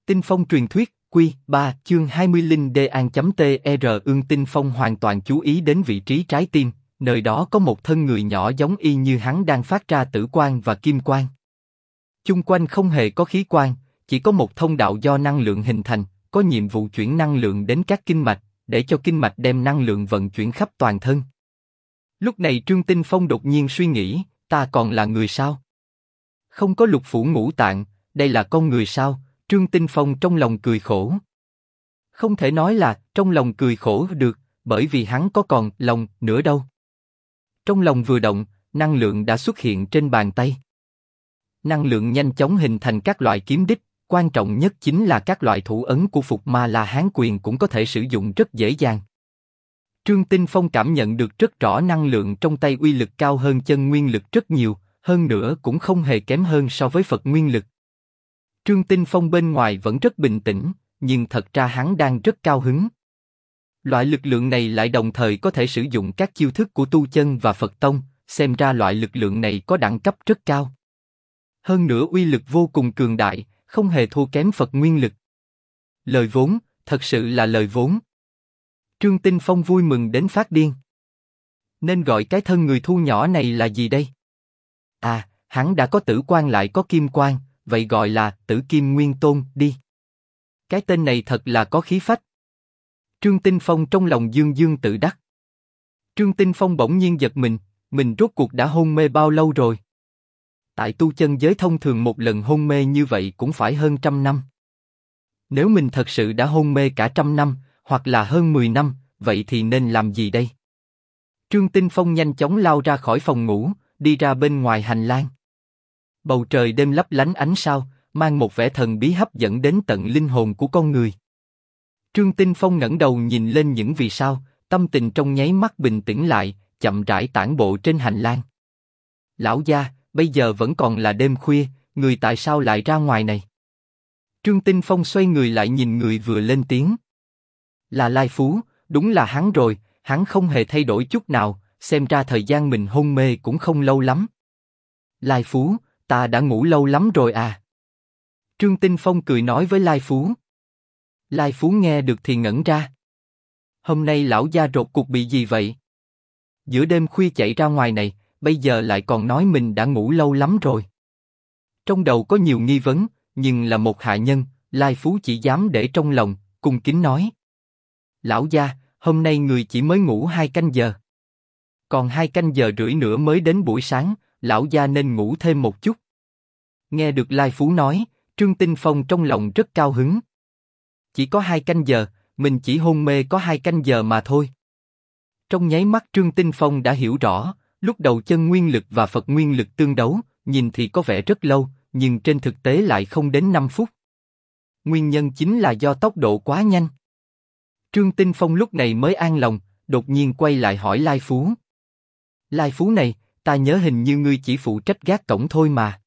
Tinh phong truyền thuyết, Quy 3, chương 20 Linh Đê An.tr Ương Tinh Phong hoàn toàn chú ý đến vị trí trái tim, nơi đó có một thân người nhỏ giống y như hắn đang phát ra tử quang và kim quang. Chung quanh không hề có khí quang, chỉ có một thông đạo do năng lượng hình thành, có nhiệm vụ chuyển năng lượng đến các kinh mạch, để cho kinh mạch đem năng lượng vận chuyển khắp toàn thân. Lúc này Trương Tinh Phong đột nhiên suy nghĩ, ta còn là người sao? Không có lục phủ ngũ tạng, đây là con người sao? Trương Tinh Phong trong lòng cười khổ. Không thể nói là trong lòng cười khổ được, bởi vì hắn có còn lòng nữa đâu. Trong lòng vừa động, năng lượng đã xuất hiện trên bàn tay. Năng lượng nhanh chóng hình thành các loại kiếm đích, quan trọng nhất chính là các loại thủ ấn của Phục Ma La Hán Quyền cũng có thể sử dụng rất dễ dàng. Trương Tinh Phong cảm nhận được rất rõ năng lượng trong tay uy lực cao hơn chân nguyên lực rất nhiều, hơn nữa cũng không hề kém hơn so với Phật nguyên lực. Trương Tinh Phong bên ngoài vẫn rất bình tĩnh, nhưng thật ra hắn đang rất cao hứng. Loại lực lượng này lại đồng thời có thể sử dụng các chiêu thức của tu chân và Phật tông, xem ra loại lực lượng này có đẳng cấp rất cao. Hơn nữa uy lực vô cùng cường đại, không hề thua kém Phật nguyên lực. Lời vốn, thật sự là lời vốn. Trương Tinh Phong vui mừng đến phát điên. Nên gọi cái thân người thu nhỏ này là gì đây? À, hắn đã có tử quan lại có kim quan, vậy gọi là Tử Kim Nguyên Tôn đi. Cái tên này thật là có khí phách. Trương Tinh Phong trong lòng dương dương tự đắc. Trương Tinh Phong bỗng nhiên giật mình rốt cuộc đã hôn mê bao lâu rồi? Tại tu chân giới thông thường một lần hôn mê như vậy cũng phải hơn 100 năm. Nếu mình thật sự đã hôn mê cả 100 năm, hoặc là hơn 10 năm, vậy thì nên làm gì đây? Trương Tinh Phong nhanh chóng lao ra khỏi phòng ngủ, đi ra bên ngoài hành lang. Bầu trời đêm lấp lánh ánh sao, mang một vẻ thần bí hấp dẫn đến tận linh hồn của con người. Trương Tinh Phong ngẩng đầu nhìn lên những vì sao, tâm tình trong nháy mắt bình tĩnh lại, chậm rãi tản bộ trên hành lang. Lão gia, bây giờ vẫn còn là đêm khuya, người tại sao lại ra ngoài này? Trương Tinh Phong xoay người lại nhìn người vừa lên tiếng. Là Lai Phú, đúng là hắn rồi, hắn không hề thay đổi chút nào, xem ra thời gian mình hôn mê cũng không lâu lắm. Lai Phú, ta đã ngủ lâu lắm rồi à? Trương Tinh Phong cười nói với Lai Phú. Lai Phú nghe được thì ngẩn ra. Hôm nay lão gia rốt cuộc bị gì vậy? Giữa đêm khuya chạy ra ngoài này, bây giờ lại còn nói mình đã ngủ lâu lắm rồi. Trong đầu có nhiều nghi vấn, nhưng là một hạ nhân, Lai Phú chỉ dám để trong lòng, cung kính nói. Lão gia, hôm nay người chỉ mới ngủ 2 canh giờ. Còn 2 canh giờ rưỡi nữa mới đến buổi sáng, lão gia nên ngủ thêm một chút. Nghe được Lai Phú nói, Trương Tinh Phong trong lòng rất cao hứng. Chỉ có 2 canh giờ, mình chỉ hôn mê có 2 canh giờ mà thôi. Trong nháy mắt Trương Tinh Phong đã hiểu rõ, lúc đầu chân nguyên lực và Phật nguyên lực tương đấu, nhìn thì có vẻ rất lâu, nhưng trên thực tế lại không đến 5 phút. Nguyên nhân chính là do tốc độ quá nhanh. Trương Tinh Phong lúc này mới an lòng, đột nhiên quay lại hỏi Lai Phú. Lai Phú này, ta nhớ hình như ngươi chỉ phụ trách gác cổng thôi mà.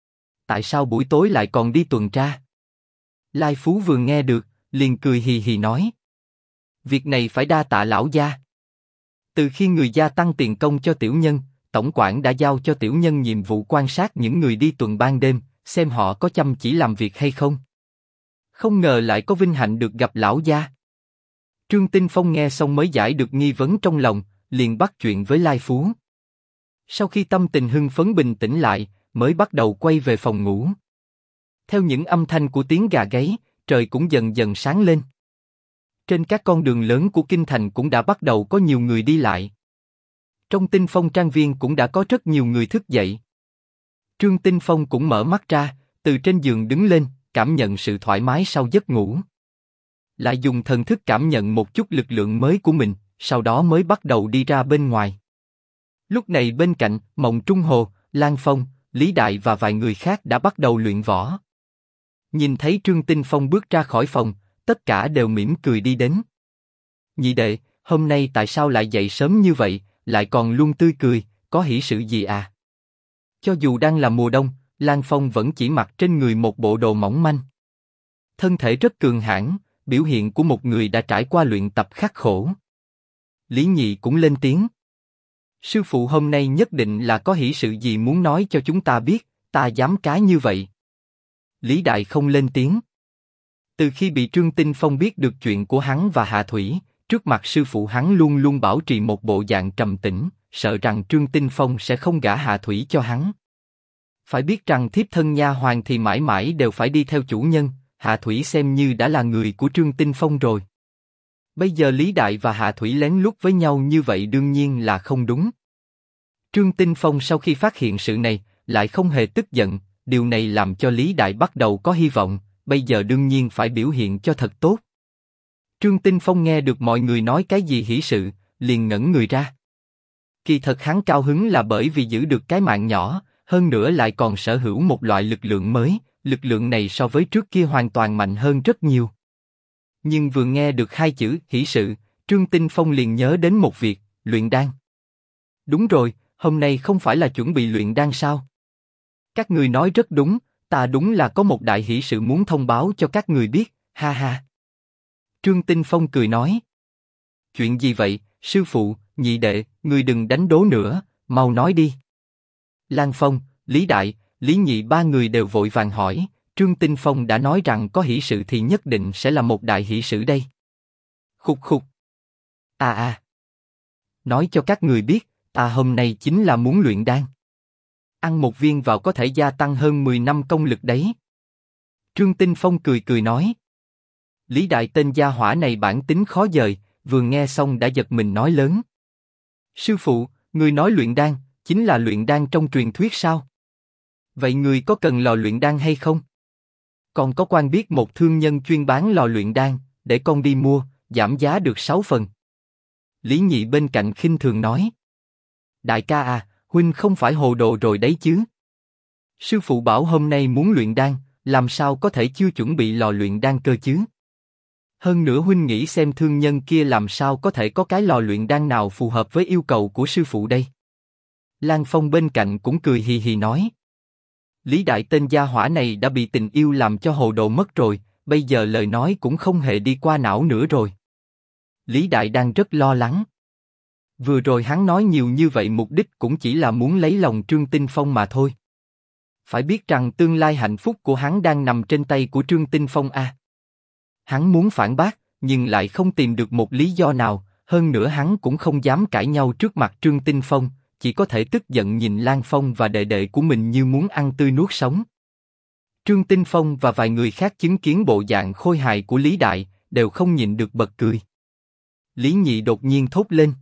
Tại sao buổi tối lại còn đi tuần tra? Lai Phú vừa nghe được, liền cười hì hì nói. Việc này phải đa tạ lão gia. Từ khi người gia tăng tiền công cho tiểu nhân, tổng quản đã giao cho tiểu nhân nhiệm vụ quan sát những người đi tuần ban đêm, xem họ có chăm chỉ làm việc hay không. Không ngờ lại có vinh hạnh được gặp lão gia. Trương Tinh Phong nghe xong mới giải được nghi vấn trong lòng, liền bắt chuyện với Lai Phú. Sau khi tâm tình hưng phấn bình tĩnh lại, mới bắt đầu quay về phòng ngủ. Theo những âm thanh của tiếng gà gáy, trời cũng dần dần sáng lên. Trên các con đường lớn của kinh thành cũng đã bắt đầu có nhiều người đi lại. Trong Tinh Phong trang viên cũng đã có rất nhiều người thức dậy. Trương Tinh Phong cũng mở mắt ra, từ trên giường đứng lên, cảm nhận sự thoải mái sau giấc ngủ. Lại dùng thần thức cảm nhận một chút lực lượng mới của mình, sau đó mới bắt đầu đi ra bên ngoài. Lúc này bên cạnh, Mộng Trung Hồ, Lan Phong, Lý Đại và vài người khác đã bắt đầu luyện võ. Nhìn thấy Trương Tinh Phong bước ra khỏi phòng, tất cả đều mỉm cười đi đến. Nhị đệ, hôm nay tại sao lại dậy sớm như vậy, lại còn luôn tươi cười, có hỷ sự gì à? Cho dù đang là mùa đông, Lan Phong vẫn chỉ mặc trên người một bộ đồ mỏng manh. Thân thể rất cường hãn, biểu hiện của một người đã trải qua luyện tập khắc khổ. Lý Nhị cũng lên tiếng. Sư phụ hôm nay nhất định là có hỷ sự gì muốn nói cho chúng ta biết, ta dám cá như vậy. Lý Đại không lên tiếng. Từ khi bị Trương Tinh Phong biết được chuyện của hắn và Hạ Thủy, trước mặt sư phụ hắn luôn luôn bảo trì một bộ dạng trầm tĩnh, sợ rằng Trương Tinh Phong sẽ không gả Hạ Thủy cho hắn. Phải biết rằng thiếp thân nha hoàn thì mãi mãi đều phải đi theo chủ nhân, Hạ Thủy xem như đã là người của Trương Tinh Phong rồi. Bây giờ Lý Đại và Hạ Thủy lén lút với nhau như vậy đương nhiên là không đúng. Trương Tinh Phong sau khi phát hiện sự này, lại không hề tức giận, điều này làm cho Lý Đại bắt đầu có hy vọng, bây giờ đương nhiên phải biểu hiện cho thật tốt. Trương Tinh Phong nghe được mọi người nói cái gì hỷ sự, liền ngẩn người ra. Kỳ thật hắn cao hứng là bởi vì giữ được cái mạng nhỏ, hơn nữa lại còn sở hữu một loại lực lượng mới, lực lượng này so với trước kia hoàn toàn mạnh hơn rất nhiều. Nhưng vừa nghe được hai chữ hỷ sự, Trương Tinh Phong liền nhớ đến một việc, luyện đan. Đúng rồi, hôm nay không phải là chuẩn bị luyện đan sao? Các người nói rất đúng, ta đúng là có một đại hỷ sự muốn thông báo cho các người biết, ha ha. Trương Tinh Phong cười nói. Chuyện gì vậy, sư phụ, nhị đệ, ngươi đừng đánh đố nữa, mau nói đi. Lan Phong, Lý Đại, Lý Nhị ba người đều vội vàng hỏi, Trương Tinh Phong đã nói rằng có hỷ sự thì nhất định sẽ là một đại hỷ sự đây. Khục khục. Nói cho các người biết, ta hôm nay chính là muốn luyện đan. Ăn một viên vào có thể gia tăng hơn 10 năm công lực đấy. Trương Tinh Phong cười cười nói. Lý Đại tên gia hỏa này bản tính khó dời, vừa nghe xong đã giật mình nói lớn. Sư phụ, người nói luyện đan, chính là luyện đan trong truyền thuyết sao? Vậy người có cần lò luyện đan hay không? Còn có quen biết một thương nhân chuyên bán lò luyện đan, để con đi mua, giảm giá được 6 phần. Lý Nhị bên cạnh khinh thường nói. Đại ca à, huynh không phải hồ đồ rồi đấy chứ? Sư phụ bảo hôm nay muốn luyện đan, làm sao có thể chưa chuẩn bị lò luyện đan cơ chứ? Hơn nữa huynh nghĩ xem thương nhân kia làm sao có thể có cái lò luyện đan nào phù hợp với yêu cầu của sư phụ đây? Lan Phong bên cạnh cũng cười hì hì nói. Lý Đại tên gia hỏa này đã bị tình yêu làm cho hồ đồ mất rồi, bây giờ lời nói cũng không hề đi qua não nữa rồi. Lý Đại đang rất lo lắng. Vừa rồi hắn nói nhiều như vậy mục đích cũng chỉ là muốn lấy lòng Trương Tinh Phong mà thôi. Phải biết rằng tương lai hạnh phúc của hắn đang nằm trên tay của Trương Tinh Phong a. Hắn muốn phản bác, nhưng lại không tìm được một lý do nào, hơn nữa hắn cũng không dám cãi nhau trước mặt Trương Tinh Phong, chỉ có thể tức giận nhìn Lan Phong và đệ đệ của mình như muốn ăn tươi nuốt sống. Trương Tinh Phong và vài người khác chứng kiến bộ dạng khôi hài của Lý Đại, đều không nhịn được bật cười. Lý Nhị đột nhiên thốt lên.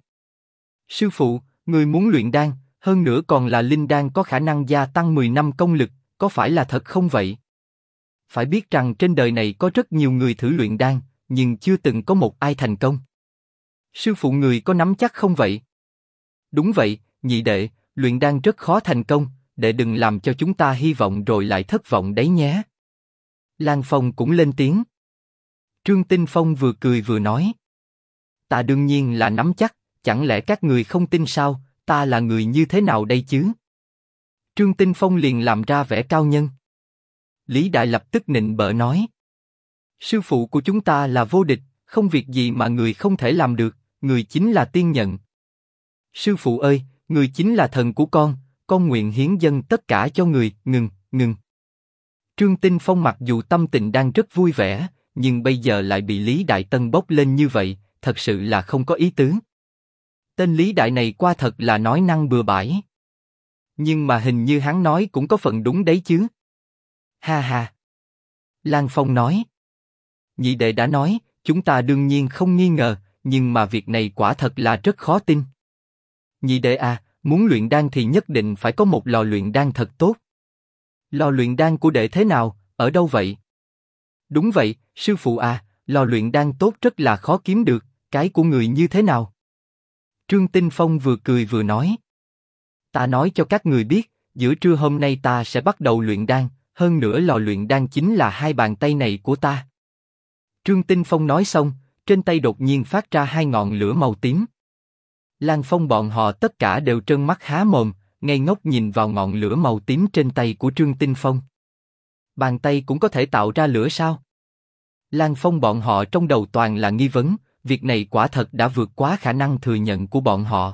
Sư phụ, người muốn luyện đan, hơn nữa còn là linh đan có khả năng gia tăng 10 năm công lực, có phải là thật không vậy? Phải biết rằng trên đời này có rất nhiều người thử luyện đan, nhưng chưa từng có một ai thành công. Sư phụ người có nắm chắc không vậy? Đúng vậy, nhị đệ, luyện đan rất khó thành công, đệ đừng làm cho chúng ta hy vọng rồi lại thất vọng đấy nhé. Lan Phong cũng lên tiếng. Trương Tinh Phong vừa cười vừa nói. Ta đương nhiên là nắm chắc, chẳng lẽ các người không tin sao, ta là người như thế nào đây chứ? Trương Tinh Phong liền làm ra vẻ cao nhân. Lý Đại lập tức nịnh bợ nói. Sư phụ của chúng ta là vô địch, không việc gì mà người không thể làm được, người chính là tiên nhận. Sư phụ ơi, người chính là thần của con nguyện hiến dâng tất cả cho người, ngừng. Trương Tinh Phong mặc dù tâm tình đang rất vui vẻ, nhưng bây giờ lại bị Lý Đại Tân bốc lên như vậy, thật sự là không có ý tứ. Tên Lý Đại này qua thật là nói năng bừa bãi. Nhưng mà hình như hắn nói cũng có phần đúng đấy chứ. Ha ha. Lan Phong nói. Nhị đệ đã nói, chúng ta đương nhiên không nghi ngờ, nhưng mà việc này quả thật là rất khó tin. Nhị đệ à, muốn luyện đan thì nhất định phải có một lò luyện đan thật tốt. Lò luyện đan của đệ thế nào, ở đâu vậy? Đúng vậy, sư phụ à, lò luyện đan tốt rất là khó kiếm được, cái của người như thế nào? Trương Tinh Phong vừa cười vừa nói. Ta nói cho các người biết, giữa trưa hôm nay ta sẽ bắt đầu luyện đan, hơn nữa lò luyện đan chính là hai bàn tay này của ta. Trương Tinh Phong nói xong, trên tay đột nhiên phát ra hai ngọn lửa màu tím. Lan Phong bọn họ tất cả đều trợn mắt há mồm, ngây ngốc nhìn vào ngọn lửa màu tím trên tay của Trương Tinh Phong. Bàn tay cũng có thể tạo ra lửa sao? Lan Phong bọn họ trong đầu toàn là nghi vấn, việc này quả thật đã vượt quá khả năng thừa nhận của bọn họ.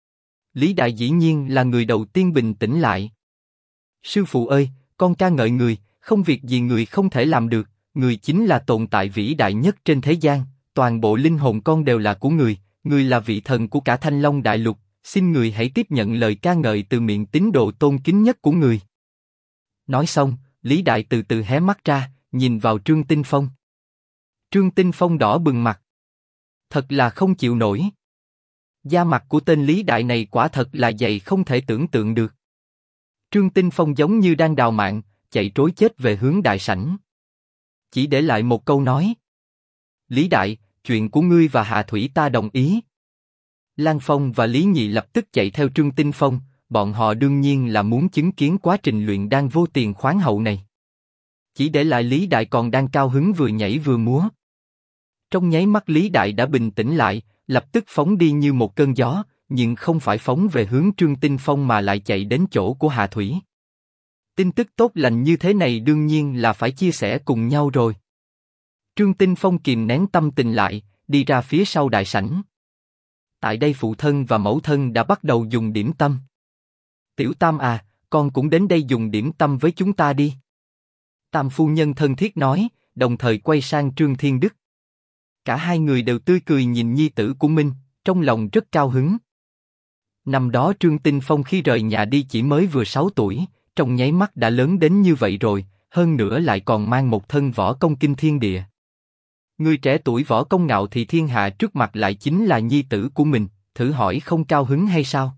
Lý Đại dĩ nhiên là người đầu tiên bình tĩnh lại. Sư phụ ơi, con ca ngợi người, không việc gì người không thể làm được, người chính là tồn tại vĩ đại nhất trên thế gian, toàn bộ linh hồn con đều là của người, người là vị thần của cả Thanh Long Đại Lục, xin người hãy tiếp nhận lời ca ngợi từ miệng tín đồ tôn kính nhất của người. Nói xong, Lý Đại từ từ hé mắt ra, nhìn vào Trương Tinh Phong. Trương Tinh Phong đỏ bừng mặt. Thật là không chịu nổi. Da mặt của tên Lý Đại này quả thật là dày không thể tưởng tượng được. Trương Tinh Phong giống như đang đào mạng, chạy trối chết về hướng đại sảnh. Chỉ để lại một câu nói. Lý Đại, chuyện của ngươi và Hạ Thủy ta đồng ý. Lan Phong và Lý Nhị lập tức chạy theo Trương Tinh Phong, bọn họ đương nhiên là muốn chứng kiến quá trình luyện đan vô tiền khoáng hậu này. Chỉ để lại Lý Đại còn đang cao hứng vừa nhảy vừa múa. Trong nháy mắt Lý Đại đã bình tĩnh lại, lập tức phóng đi như một cơn gió, nhưng không phải phóng về hướng Trương Tinh Phong mà lại chạy đến chỗ của Hạ Thủy. Tin tức tốt lành như thế này đương nhiên là phải chia sẻ cùng nhau rồi. Trương Tinh Phong kìm nén tâm tình lại, đi ra phía sau đại sảnh. Tại đây phụ thân và mẫu thân đã bắt đầu dùng điểm tâm. Tiểu Tam à, con cũng đến đây dùng điểm tâm với chúng ta đi. Tam phu nhân thân thiết nói, đồng thời quay sang Trương Thiên Đức. Cả hai người đều tươi cười nhìn nhi tử của mình, trong lòng rất cao hứng. Năm đó Trương Tinh Phong khi rời nhà đi chỉ mới vừa 6 tuổi, trong nháy mắt đã lớn đến như vậy rồi, hơn nữa lại còn mang một thân võ công kinh thiên địa. Người trẻ tuổi võ công ngạo thị thiên hạ trước mặt lại chính là nhi tử của mình, thử hỏi không cao hứng hay sao?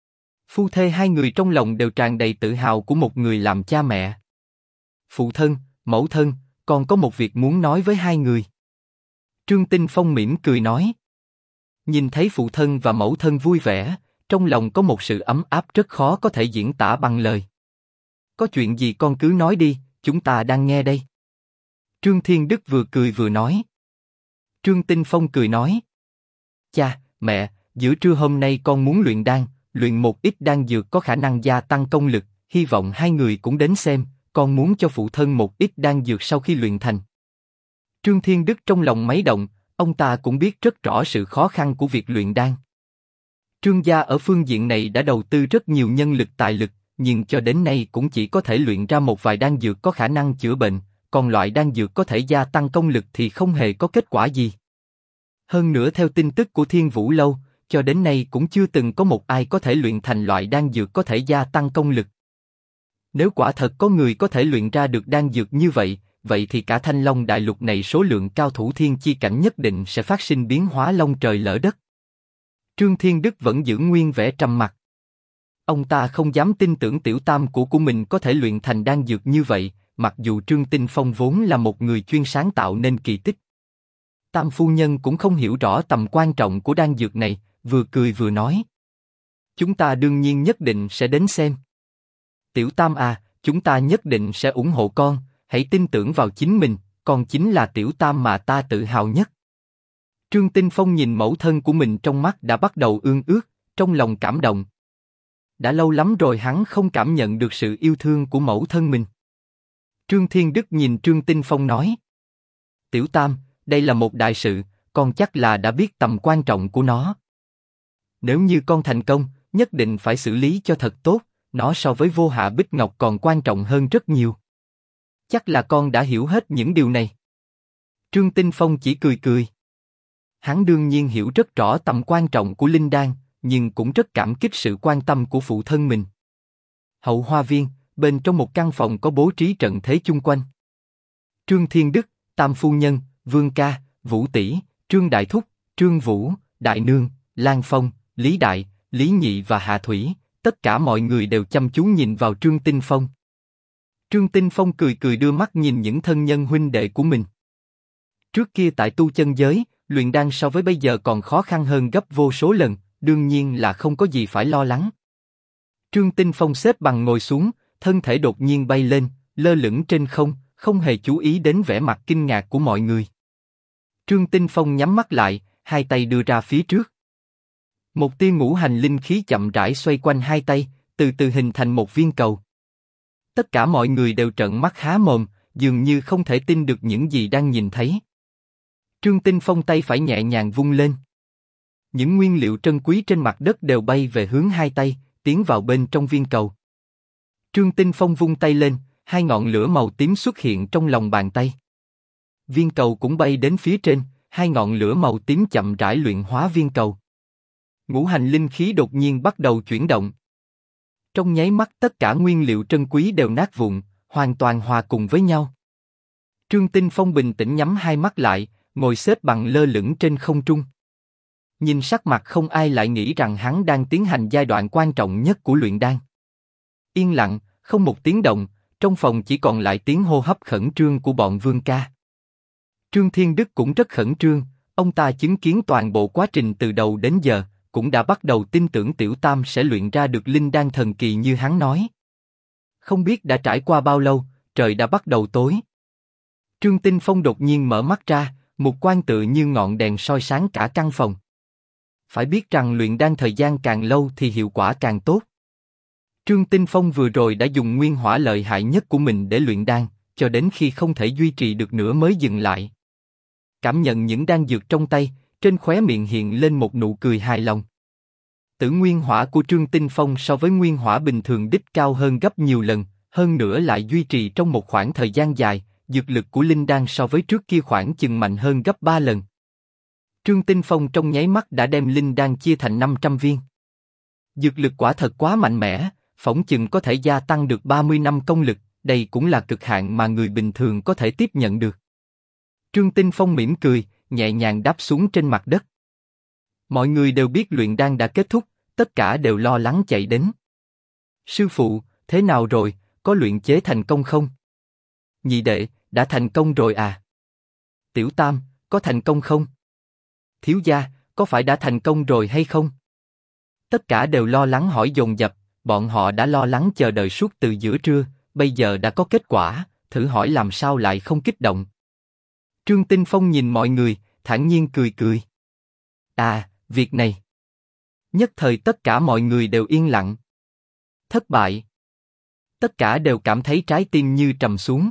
Phu thê hai người trong lòng đều tràn đầy tự hào của một người làm cha mẹ. Phụ thân, mẫu thân, con có một việc muốn nói với hai người. Trương Tinh Phong mỉm cười nói. Nhìn thấy phụ thân và mẫu thân vui vẻ, trong lòng có một sự ấm áp rất khó có thể diễn tả bằng lời. Có chuyện gì con cứ nói đi, chúng ta đang nghe đây. Trương Thiên Đức vừa cười vừa nói. Trương Tinh Phong cười nói. Cha, mẹ, giữa trưa hôm nay con muốn luyện đan, luyện một ít đan dược có khả năng gia tăng công lực, hy vọng hai người cũng đến xem, con muốn cho phụ thân một ít đan dược sau khi luyện thành. Trương Thiên Đức trong lòng máy động, ông ta cũng biết rất rõ sự khó khăn của việc luyện đan. Trương gia ở phương diện này đã đầu tư rất nhiều nhân lực tài lực, nhưng cho đến nay cũng chỉ có thể luyện ra một vài đan dược có khả năng chữa bệnh, còn loại đan dược có thể gia tăng công lực thì không hề có kết quả gì. Hơn nữa theo tin tức của Thiên Vũ Lâu, cho đến nay cũng chưa từng có một ai có thể luyện thành loại đan dược có thể gia tăng công lực. Nếu quả thật có người có thể luyện ra được đan dược như vậy, vậy thì cả Thanh Long Đại Lục này số lượng cao thủ thiên chi cảnh nhất định sẽ phát sinh biến hóa long trời lỡ đất. Trương Thiên Đức vẫn giữ nguyên vẻ trầm mặc. Ông ta không dám tin tưởng tiểu tam của mình có thể luyện thành đan dược như vậy, mặc dù Trương Tinh Phong vốn là một người chuyên sáng tạo nên kỳ tích. Tam phu nhân cũng không hiểu rõ tầm quan trọng của đan dược này, vừa cười vừa nói. Chúng ta đương nhiên nhất định sẽ đến xem. Tiểu Tam à, chúng ta nhất định sẽ ủng hộ con, hãy tin tưởng vào chính mình, con chính là Tiểu Tam mà ta tự hào nhất. Trương Tinh Phong nhìn mẫu thân của mình trong mắt đã bắt đầu ương ướt, trong lòng cảm động. Đã lâu lắm rồi hắn không cảm nhận được sự yêu thương của mẫu thân mình. Trương Thiên Đức nhìn Trương Tinh Phong nói. Tiểu Tam, đây là một đại sự, con chắc là đã biết tầm quan trọng của nó. Nếu như con thành công, nhất định phải xử lý cho thật tốt, nó so với Vô Hạ Bích Ngọc còn quan trọng hơn rất nhiều. Chắc là con đã hiểu hết những điều này. Trương Tinh Phong chỉ cười cười. Hắn đương nhiên hiểu rất rõ tầm quan trọng của linh đan, nhưng cũng rất cảm kích sự quan tâm của phụ thân mình. Hậu hoa viên, bên trong một căn phòng có bố trí trận thế chung quanh. Trương Thiên Đức, Tam phu nhân, Vương ca, Vũ tỷ, Trương Đại Thúc, Trương Vũ, Đại Nương, Lan Phong, Lý Đại, Lý Nhị và Hạ Thủy, tất cả mọi người đều chăm chú nhìn vào Trương Tinh Phong. Trương Tinh Phong cười cười đưa mắt nhìn những thân nhân huynh đệ của mình. Trước kia tại tu chân giới, luyện đan so với bây giờ còn khó khăn hơn gấp vô số lần, đương nhiên là không có gì phải lo lắng. Trương Tinh Phong xếp bằng ngồi xuống, thân thể đột nhiên bay lên, lơ lửng trên không, không hề chú ý đến vẻ mặt kinh ngạc của mọi người. Trương Tinh Phong nhắm mắt lại, hai tay đưa ra phía trước. Một tia ngũ hành linh khí chậm rãi xoay quanh hai tay, từ từ hình thành một viên cầu. Tất cả mọi người đều trợn mắt há mồm, dường như không thể tin được những gì đang nhìn thấy. Trương Tinh Phong tay phải nhẹ nhàng vung lên. Những nguyên liệu trân quý trên mặt đất đều bay về hướng hai tay, tiến vào bên trong viên cầu. Trương Tinh Phong vung tay lên, hai ngọn lửa màu tím xuất hiện trong lòng bàn tay. Viên cầu cũng bay đến phía trên, hai ngọn lửa màu tím chậm rãi luyện hóa viên cầu. Ngũ hành linh khí đột nhiên bắt đầu chuyển động. Trong nháy mắt tất cả nguyên liệu trân quý đều nát vụn, hoàn toàn hòa cùng với nhau. Trương Tinh Phong bình tĩnh nhắm hai mắt lại, ngồi xếp bằng lơ lửng trên không trung. Nhìn sắc mặt không ai lại nghĩ rằng hắn đang tiến hành giai đoạn quan trọng nhất của luyện đan. Yên lặng, không một tiếng động, trong phòng chỉ còn lại tiếng hô hấp khẩn trương của bọn Vương ca. Trương Thiên Đức cũng rất khẩn trương, ông ta chứng kiến toàn bộ quá trình từ đầu đến giờ, cũng đã bắt đầu tin tưởng Tiểu Tam sẽ luyện ra được linh đan thần kỳ như hắn nói. Không biết đã trải qua bao lâu, trời đã bắt đầu tối. Trương Tinh Phong đột nhiên mở mắt ra, một quan tự như ngọn đèn soi sáng cả căn phòng. Phải biết rằng luyện đan thời gian càng lâu thì hiệu quả càng tốt. Trương Tinh Phong vừa rồi đã dùng nguyên hỏa lợi hại nhất của mình để luyện đan, cho đến khi không thể duy trì được nữa mới dừng lại. Cảm nhận những đan dược trong tay, trên khóe miệng hiện lên một nụ cười hài lòng. Tử nguyên hỏa của Trương Tinh Phong so với nguyên hỏa bình thường đích cao hơn gấp nhiều lần, hơn nữa lại duy trì trong một khoảng thời gian dài, dược lực của linh đan so với trước kia khoảng chừng mạnh hơn gấp 3 lần. Trương Tinh Phong trong nháy mắt đã đem linh đan chia thành 500 viên. Dược lực quả thật quá mạnh mẽ, phỏng chừng có thể gia tăng được 30 năm công lực, đây cũng là cực hạn mà người bình thường có thể tiếp nhận được. Trương Tinh Phong mỉm cười, nhẹ nhàng đáp xuống trên mặt đất. Mọi người đều biết luyện đan đã kết thúc, tất cả đều lo lắng chạy đến. Sư phụ, thế nào rồi, có luyện chế thành công không? Nhị đệ, đã thành công rồi à? Tiểu Tam, có thành công không? Thiếu gia, có phải đã thành công rồi hay không? Tất cả đều lo lắng hỏi dồn dập, bọn họ đã lo lắng chờ đợi suốt từ giữa trưa, bây giờ đã có kết quả, thử hỏi làm sao lại không kích động. Trương Tinh Phong nhìn mọi người, thản nhiên cười cười. À, việc này. Nhất thời tất cả mọi người đều yên lặng. Thất bại. Tất cả đều cảm thấy trái tim như trầm xuống.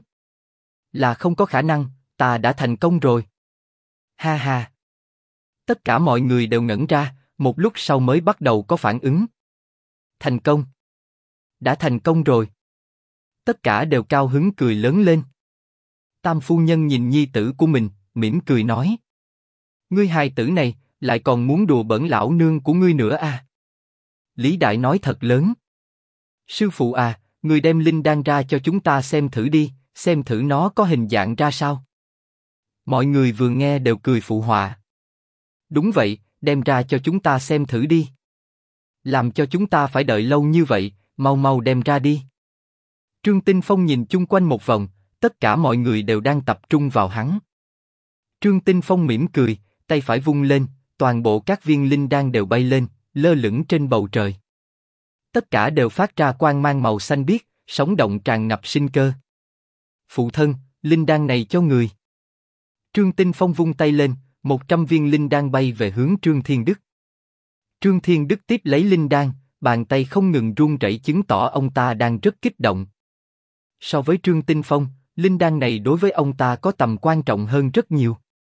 Là không có khả năng, ta đã thành công rồi. Ha ha. Tất cả mọi người đều ngẩn ra, một lúc sau mới bắt đầu có phản ứng. Thành công. Đã thành công rồi. Tất cả đều cao hứng cười lớn lên. Tam phu nhân nhìn nhi tử của mình, mỉm cười nói. Ngươi hài tử này, lại còn muốn đùa bỡn lão nương của ngươi nữa à? Lý Đại nói thật lớn. Sư phụ à, ngươi đem linh đan ra cho chúng ta xem thử đi, xem thử nó có hình dạng ra sao. Mọi người vừa nghe đều cười phụ họa. Đúng vậy, đem ra cho chúng ta xem thử đi. Làm cho chúng ta phải đợi lâu như vậy, mau mau đem ra đi. Trương Tinh Phong nhìn chung quanh một vòng, tất cả mọi người đều đang tập trung vào hắn. Trương Tinh Phong mỉm cười, tay phải vung lên, toàn bộ các viên linh đan đều bay lên, lơ lửng trên bầu trời. Tất cả đều phát ra quang mang màu xanh biếc, sống động tràn ngập sinh cơ. Phụ thân, linh đan này cho người. Trương Tinh Phong vung tay lên, 100 viên linh đan bay về hướng Trương Thiên Đức. Trương Thiên Đức tiếp lấy linh đan, bàn tay không ngừng run rẩy chứng tỏ ông ta đang rất kích động. So với Trương Tinh Phong, linh đan này đối với ông ta có tầm quan trọng hơn rất nhiều.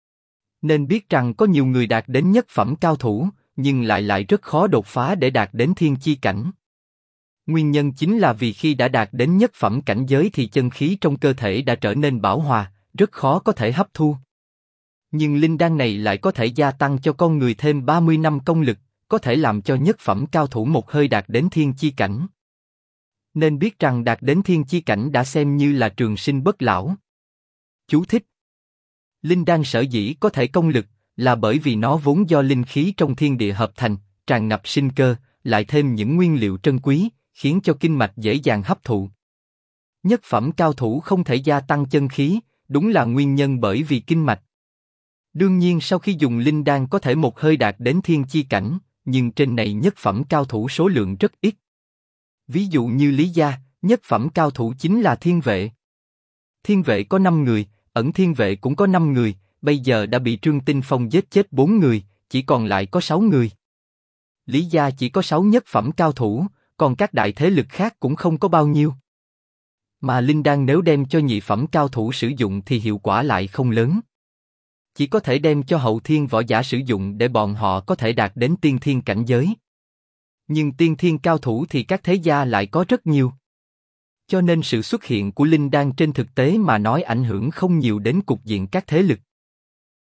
Nên biết rằng có nhiều người đạt đến nhất phẩm cao thủ, nhưng lại rất khó đột phá để đạt đến thiên chi cảnh. Nguyên nhân chính là vì khi đã đạt đến nhất phẩm cảnh giới thì chân khí trong cơ thể đã trở nên bão hòa, rất khó có thể hấp thu. Nhưng linh đan này lại có thể gia tăng cho con người thêm 30 năm công lực, có thể làm cho nhất phẩm cao thủ một hơi đạt đến thiên chi cảnh. Nên biết rằng đạt đến thiên chi cảnh đã xem như là trường sinh bất lão. Chú thích: linh đan sở dĩ có thể công lực, là bởi vì nó vốn do linh khí trong thiên địa hợp thành, tràn ngập sinh cơ, lại thêm những nguyên liệu trân quý, khiến cho kinh mạch dễ dàng hấp thụ. Nhất phẩm cao thủ không thể gia tăng chân khí, đúng là nguyên nhân bởi vì kinh mạch. Đương nhiên sau khi dùng linh đan có thể một hơi đạt đến thiên chi cảnh, nhưng trên này nhất phẩm cao thủ số lượng rất ít. Ví dụ như Lý gia, nhất phẩm cao thủ chính là Thiên Vệ. Thiên Vệ có 5 người, Ẩn Thiên Vệ cũng có 5 người, bây giờ đã bị Trương Tinh Phong giết chết 4 người, chỉ còn lại có 6 người. Lý gia chỉ có 6 nhất phẩm cao thủ, còn các đại thế lực khác cũng không có bao nhiêu. Mà linh đan nếu đem cho nhị phẩm cao thủ sử dụng thì hiệu quả lại không lớn. Chỉ có thể đem cho hậu thiên võ giả sử dụng để bọn họ có thể đạt đến tiên thiên cảnh giới. Nhưng tiên thiên cao thủ thì các thế gia lại có rất nhiều. Cho nên sự xuất hiện của linh đan trên thực tế mà nói ảnh hưởng không nhiều đến cục diện các thế lực.